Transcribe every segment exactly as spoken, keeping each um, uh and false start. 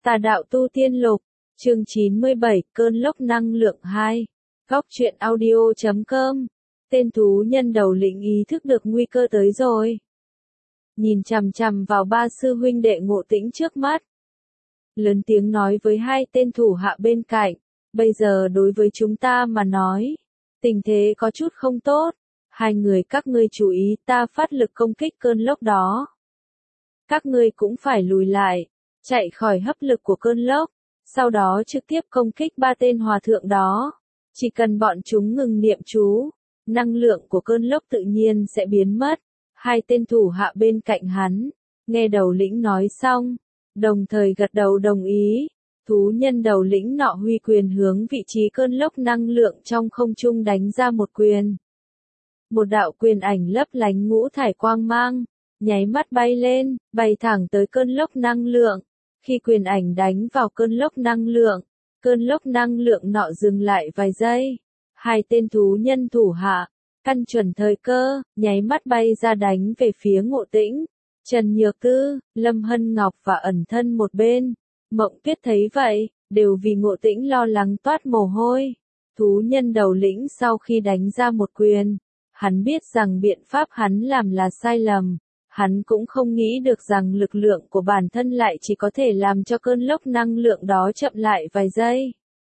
Tà đạo tu tiên lục, chương chín mươi bảy, cơn lốc năng lượng hai. Góc truyện audio chấm com. Tên thú nhân đầu lĩnh ý thức được nguy cơ tới rồi. Nhìn chằm chằm vào ba sư huynh đệ Ngộ Tĩnh trước mắt. Lớn tiếng nói với hai tên thủ hạ bên cạnh, bây giờ đối với chúng ta mà nói, tình thế có chút không tốt. Hai người các ngươi chú ý, ta phát lực công kích cơn lốc đó. Các ngươi cũng phải lùi lại, chạy khỏi hấp lực của cơn lốc, sau đó trực tiếp công kích ba tên hòa thượng đó. Chỉ cần bọn chúng ngừng niệm chú, năng lượng của cơn lốc tự nhiên sẽ biến mất. Hai tên thủ hạ bên cạnh hắn, nghe đầu lĩnh nói xong, đồng thời gật đầu đồng ý. Thú nhân đầu lĩnh nọ huy quyền hướng vị trí cơn lốc năng lượng trong không trung đánh ra một quyền. Một đạo quyền ảnh lấp lánh ngũ thải quang mang, nháy mắt bay lên, bay thẳng tới cơn lốc năng lượng. Khi quyền ảnh đánh vào cơn lốc năng lượng, cơn lốc năng lượng nọ dừng lại vài giây. Hai tên thú nhân thủ hạ, căn chuẩn thời cơ, nháy mắt bay ra đánh về phía Ngộ Tĩnh. Trần Nhược Tư, Lâm Hân Ngọc và ẩn thân một bên. Mộng Tuyết thấy vậy, đều vì Ngộ Tĩnh lo lắng toát mồ hôi. Thú nhân đầu lĩnh sau khi đánh ra một quyền, hắn biết rằng biện pháp hắn làm là sai lầm. Hắn cũng không nghĩ được rằng lực lượng của bản thân lại chỉ có thể làm cho cơn lốc năng lượng đó chậm lại vài giây.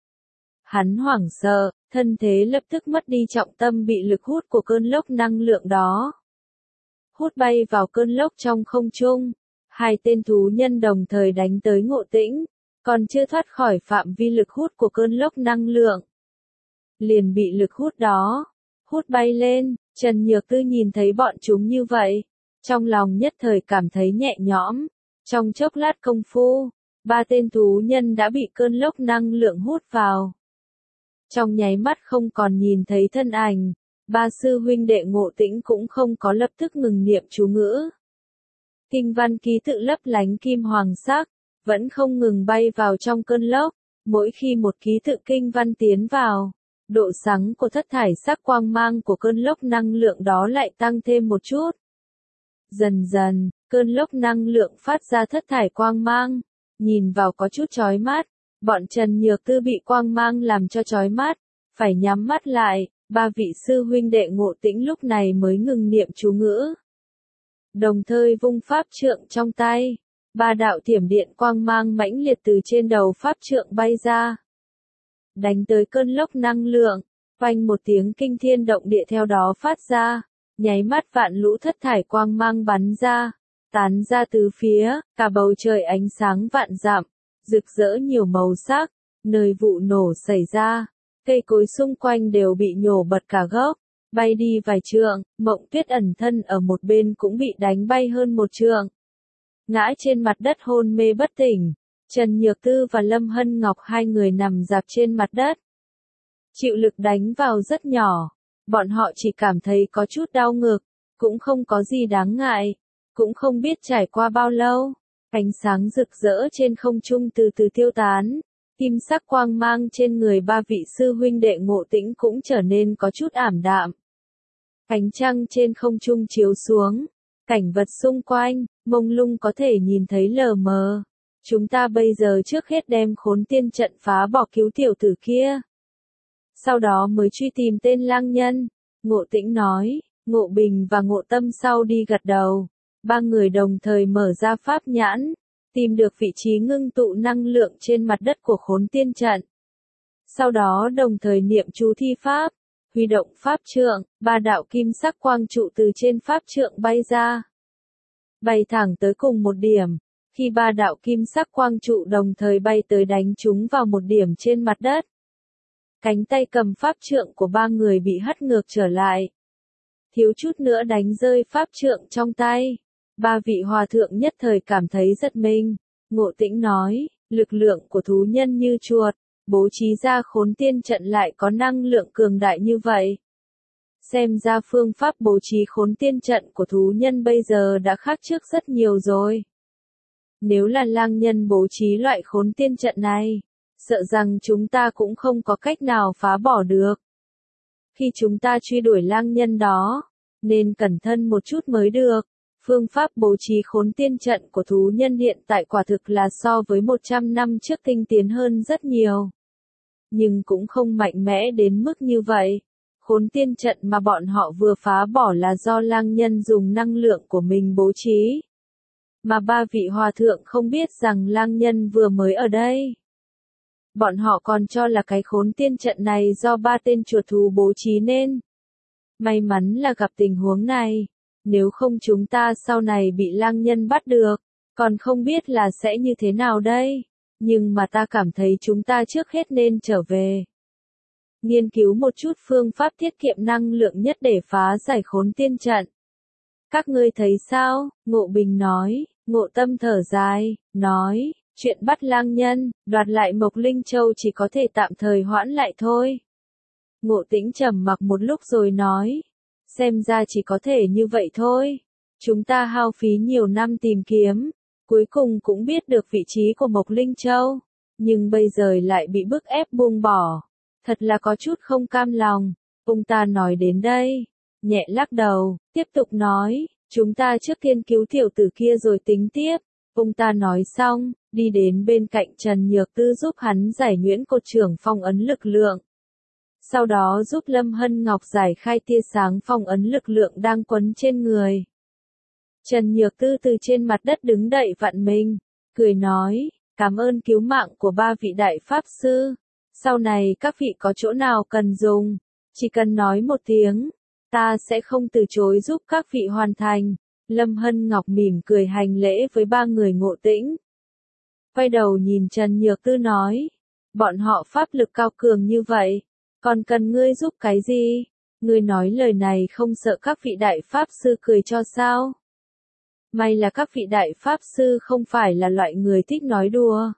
Hắn hoảng sợ, thân thế lập tức mất đi trọng tâm bị lực hút của cơn lốc năng lượng đó. Hút bay vào cơn lốc trong không trung, hai tên thú nhân đồng thời đánh tới Ngộ Tĩnh, còn chưa thoát khỏi phạm vi lực hút của cơn lốc năng lượng. Liền bị lực hút đó, hút bay lên. Trần Nhược Tư nhìn thấy bọn chúng như vậy, trong lòng nhất thời cảm thấy nhẹ nhõm. Trong chốc lát công phu, ba tên thú nhân đã bị cơn lốc năng lượng hút vào. Trong nháy mắt không còn nhìn thấy thân ảnh, ba sư huynh đệ Ngộ Tĩnh cũng không có lập tức ngừng niệm chú ngữ. Kinh văn ký tự lấp lánh kim hoàng sắc, vẫn không ngừng bay vào trong cơn lốc. Mỗi khi một ký tự kinh văn tiến vào, độ sáng của thất thải sắc quang mang của cơn lốc năng lượng đó lại tăng thêm một chút. Dần dần, cơn lốc năng lượng phát ra thất thải quang mang, nhìn vào có chút chói mắt. Bọn Trần Nhược Tư bị quang mang làm cho chói mắt, phải nhắm mắt lại. Ba vị sư huynh đệ Ngộ Tĩnh lúc này mới ngừng niệm chú ngữ. Đồng thời vung pháp trượng trong tay, ba đạo thiểm điện quang mang mãnh liệt từ trên đầu pháp trượng bay ra, đánh tới cơn lốc năng lượng. Phanh một tiếng kinh thiên động địa theo đó phát ra, nháy mắt vạn lũ thất thải quang mang bắn ra, tán ra tứ phía, cả bầu trời ánh sáng vạn dặm, rực rỡ nhiều màu sắc. Nơi vụ nổ xảy ra, cây cối xung quanh đều bị nhổ bật cả gốc, bay đi vài trượng. Mộng Tuyết ẩn thân ở một bên cũng bị đánh bay hơn một trượng, ngã trên mặt đất hôn mê bất tỉnh. Trần Nhược Tư và Lâm Hân Ngọc hai người nằm dạp trên mặt đất. Chịu lực đánh vào rất nhỏ, bọn họ chỉ cảm thấy có chút đau ngực, cũng không có gì đáng ngại. Cũng không biết trải qua bao lâu, ánh sáng rực rỡ trên không trung từ từ tiêu tán. Kim sắc quang mang trên người ba vị sư huynh đệ Ngộ Tĩnh cũng trở nên có chút ảm đạm. Ánh trăng trên không trung chiếu xuống, cảnh vật xung quanh, mông lung có thể nhìn thấy lờ mờ. Chúng ta bây giờ trước hết đem Khốn Tiên trận phá bỏ cứu tiểu tử kia. Sau đó mới truy tìm tên lang nhân. Ngộ Tĩnh nói. Ngộ Bình và Ngộ Tâm sau đi gật đầu. Ba người đồng thời mở ra pháp nhãn, tìm được vị trí ngưng tụ năng lượng trên mặt đất của Khốn Tiên trận. Sau đó đồng thời niệm chú thi pháp, huy động pháp trượng, ba đạo kim sắc quang trụ từ trên pháp trượng bay ra, bay thẳng tới cùng một điểm. Khi ba đạo kim sắc quang trụ đồng thời bay tới đánh chúng vào một điểm trên mặt đất, cánh tay cầm pháp trượng của ba người bị hất ngược trở lại, thiếu chút nữa đánh rơi pháp trượng trong tay. Ba vị hòa thượng nhất thời cảm thấy giật mình. Ngộ Tĩnh nói, lực lượng của thú nhân như chuột, bố trí ra Khốn Tiên trận lại có năng lượng cường đại như vậy. Xem ra phương pháp bố trí Khốn Tiên trận của thú nhân bây giờ đã khác trước rất nhiều rồi. Nếu là lang nhân bố trí loại Khốn Tiên trận này, sợ rằng chúng ta cũng không có cách nào phá bỏ được. Khi chúng ta truy đuổi lang nhân đó, nên cẩn thận một chút mới được. Phương pháp bố trí khốn tiên trận của thú nhân hiện tại quả thực là so với một trăm năm trước tinh tiến hơn rất nhiều. Nhưng cũng không mạnh mẽ đến mức như vậy. Khốn tiên trận mà bọn họ vừa phá bỏ là do lang nhân dùng năng lượng của mình bố trí. Mà ba vị hòa thượng không biết rằng lang nhân vừa mới ở đây. Bọn họ còn cho là cái khốn tiên trận này do ba tên chuột thú bố trí nên. May mắn là gặp tình huống này. Nếu không chúng ta sau này bị lang nhân bắt được, còn không biết là sẽ như thế nào đây. Nhưng mà ta cảm thấy chúng ta trước hết nên trở về. Nghiên cứu một chút phương pháp tiết kiệm năng lượng nhất để phá giải khốn tiên trận. Các ngươi thấy sao? Ngộ Bình nói. Ngộ Tâm thở dài, nói, chuyện bắt lang nhân, đoạt lại Mộc Linh Châu chỉ có thể tạm thời hoãn lại thôi. Ngộ Tĩnh trầm mặc một lúc rồi nói, xem ra chỉ có thể như vậy thôi. Chúng ta hao phí nhiều năm tìm kiếm, cuối cùng cũng biết được vị trí của Mộc Linh Châu, nhưng bây giờ lại bị bức ép buông bỏ. Thật là có chút không cam lòng. Ông ta nói đến đây, nhẹ lắc đầu, tiếp tục nói, chúng ta trước tiên cứu tiểu tử kia rồi tính tiếp. Ông ta nói xong, đi đến bên cạnh Trần Nhược Tư giúp hắn giải nhuyễn cột trưởng phong ấn lực lượng. Sau đó giúp Lâm Hân Ngọc giải khai tia sáng phong ấn lực lượng đang quấn trên người. Trần Nhược Tư từ trên mặt đất đứng dậy vặn mình, cười nói, cảm ơn cứu mạng của ba vị đại pháp sư. Sau này các vị có chỗ nào cần dùng, chỉ cần nói một tiếng, ta sẽ không từ chối giúp các vị hoàn thành. Lâm Hân Ngọc mỉm cười hành lễ với ba người Ngộ Tĩnh. Quay đầu nhìn Trần Nhược Tư nói, bọn họ pháp lực cao cường như vậy, còn cần ngươi giúp cái gì? Ngươi nói lời này không sợ các vị đại pháp sư cười cho sao? May là các vị đại pháp sư không phải là loại người thích nói đùa.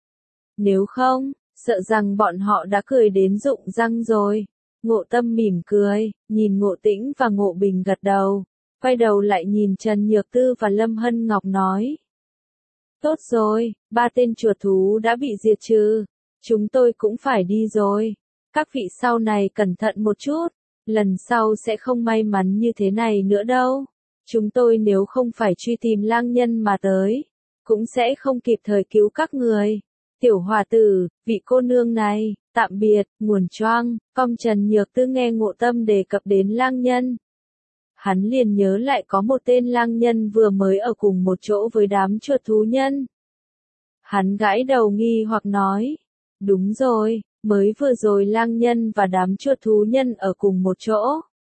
Nếu không, sợ rằng bọn họ đã cười đến rụng răng rồi. Ngộ Tâm mỉm cười, nhìn Ngộ Tĩnh và Ngộ Bình gật đầu, quay đầu lại nhìn Trần Nhược Tư và Lâm Hân Ngọc nói. Tốt rồi, ba tên chuột thú đã bị diệt trừ, chúng tôi cũng phải đi rồi. Các vị sau này cẩn thận một chút, lần sau sẽ không may mắn như thế này nữa đâu. Chúng tôi nếu không phải truy tìm lang nhân mà tới, cũng sẽ không kịp thời cứu các người. Tiểu hòa tử, vị cô nương này, tạm biệt, nguồn choang, cong Trần Nhược Tư nghe Ngộ Tâm đề cập đến lang nhân. Hắn liền nhớ lại có một tên lang nhân vừa mới ở cùng một chỗ với đám chuột thú nhân. Hắn gãi đầu nghi hoặc nói, đúng rồi, mới vừa rồi lang nhân và đám chuột thú nhân ở cùng một chỗ.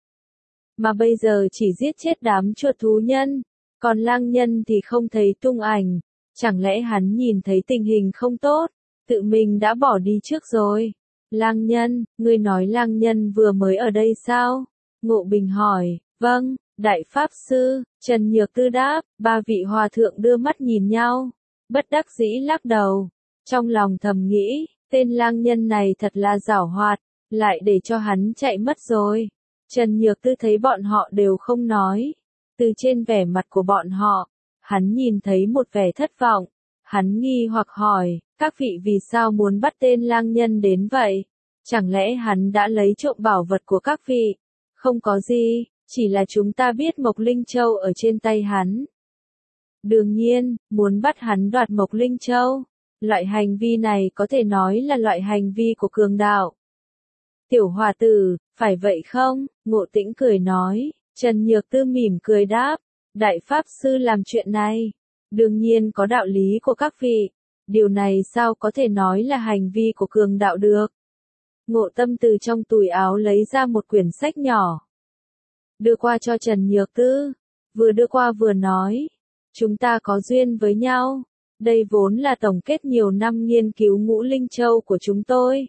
Mà bây giờ chỉ giết chết đám chuột thú nhân, còn lang nhân thì không thấy tung ảnh. Chẳng lẽ hắn nhìn thấy tình hình không tốt, tự mình đã bỏ đi trước rồi. Lang nhân, ngươi nói lang nhân vừa mới ở đây sao? Ngộ Bình hỏi, vâng, đại pháp sư. Trần Nhược Tư đáp. Ba vị hòa thượng đưa mắt nhìn nhau, bất đắc dĩ lắc đầu. Trong lòng thầm nghĩ, tên lang nhân này thật là giảo hoạt, lại để cho hắn chạy mất rồi. Trần Nhược Tư thấy bọn họ đều không nói. Từ trên vẻ mặt của bọn họ, hắn nhìn thấy một vẻ thất vọng. Hắn nghi hoặc hỏi, các vị vì sao muốn bắt tên lang nhân đến vậy? Chẳng lẽ hắn đã lấy trộm bảo vật của các vị? Không có gì, chỉ là chúng ta biết Mộc Linh Châu ở trên tay hắn. Đương nhiên, muốn bắt hắn đoạt Mộc Linh Châu. Loại hành vi này có thể nói là loại hành vi của cường đạo. Tiểu hòa tử, phải vậy không? Ngộ Tĩnh cười nói. Trần Nhược Tư mỉm cười đáp. Đại pháp sư làm chuyện này, đương nhiên có đạo lý của các vị. Điều này sao có thể nói là hành vi của cường đạo được? Ngộ Tâm từ trong túi áo lấy ra một quyển sách nhỏ, đưa qua cho Trần Nhược Tư. Vừa đưa qua vừa nói, chúng ta có duyên với nhau. Đây vốn là tổng kết nhiều năm nghiên cứu Ngũ Linh Châu của chúng tôi.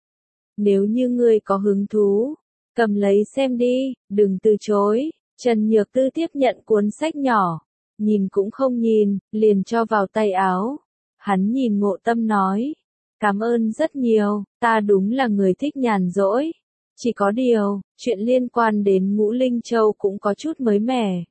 Nếu như ngươi có hứng thú, cầm lấy xem đi, đừng từ chối. Trần Nhược Tư tiếp nhận cuốn sách nhỏ, nhìn cũng không nhìn, liền cho vào tay áo. Hắn nhìn Ngộ Tâm nói, cảm ơn rất nhiều, ta đúng là người thích nhàn rỗi. Chỉ có điều, chuyện liên quan đến Ngũ Linh Châu cũng có chút mới mẻ.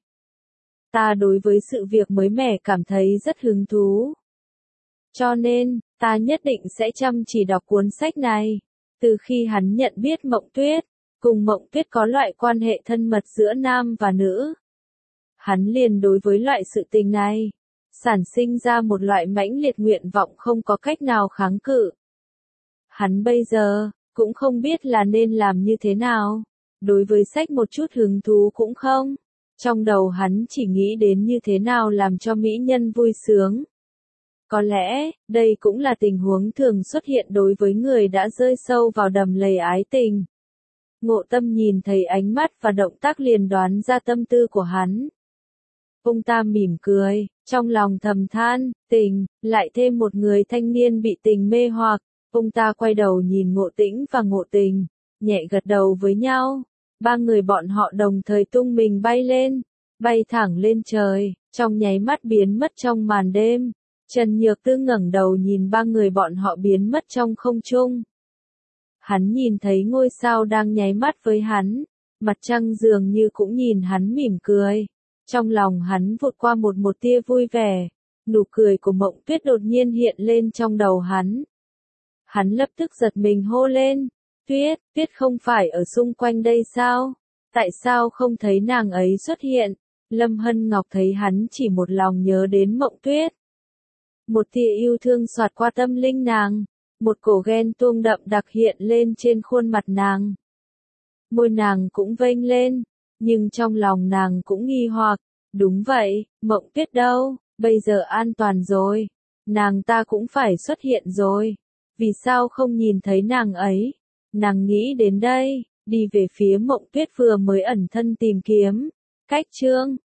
Ta đối với sự việc mới mẻ cảm thấy rất hứng thú. Cho nên, ta nhất định sẽ chăm chỉ đọc cuốn sách này. Từ khi hắn nhận biết Mộng Tuyết, cùng Mộng Tuyết có loại quan hệ thân mật giữa nam và nữ, Hắn liền đối với loại sự tình này, sản sinh ra một loại mãnh liệt nguyện vọng không có cách nào kháng cự. Hắn bây giờ, cũng không biết là nên làm như thế nào. Đối với sách một chút hứng thú cũng không. Trong đầu hắn chỉ nghĩ đến như thế nào làm cho mỹ nhân vui sướng. Có lẽ, đây cũng là tình huống thường xuất hiện đối với người đã rơi sâu vào đầm lầy ái tình. Ngộ Tâm nhìn thấy ánh mắt và động tác liền đoán ra tâm tư của hắn. Ông ta mỉm cười, trong lòng thầm than, tình, lại thêm một người thanh niên bị tình mê hoặc. Ông ta quay đầu nhìn Ngộ Tĩnh và Ngộ Tình, nhẹ gật đầu với nhau. Ba người bọn họ đồng thời tung mình bay lên, bay thẳng lên trời, trong nháy mắt biến mất trong màn đêm. Trần Nhược Tư ngẩng đầu nhìn ba người bọn họ biến mất trong không trung. Hắn nhìn thấy ngôi sao đang nháy mắt với hắn, mặt trăng dường như cũng nhìn hắn mỉm cười. Trong lòng hắn vụt qua một một tia vui vẻ, nụ cười của Mộng Tuyết đột nhiên hiện lên trong đầu hắn. Hắn lập tức giật mình hô lên, Tuyết, Tuyết không phải ở xung quanh đây sao? Tại sao không thấy nàng ấy xuất hiện? Lâm Hân Ngọc thấy hắn chỉ một lòng nhớ đến Mộng Tuyết. Một tia yêu thương xoạt qua tâm linh nàng, một cổ ghen tuông đậm đặc hiện lên trên khuôn mặt nàng. Môi nàng cũng vênh lên, nhưng trong lòng nàng cũng nghi hoặc, đúng vậy, Mộng Tuyết đâu, bây giờ an toàn rồi, nàng ta cũng phải xuất hiện rồi, vì sao không nhìn thấy nàng ấy? Nàng nghĩ đến đây, đi về phía Mộng Tuyết vừa mới ẩn thân tìm kiếm. Cách chương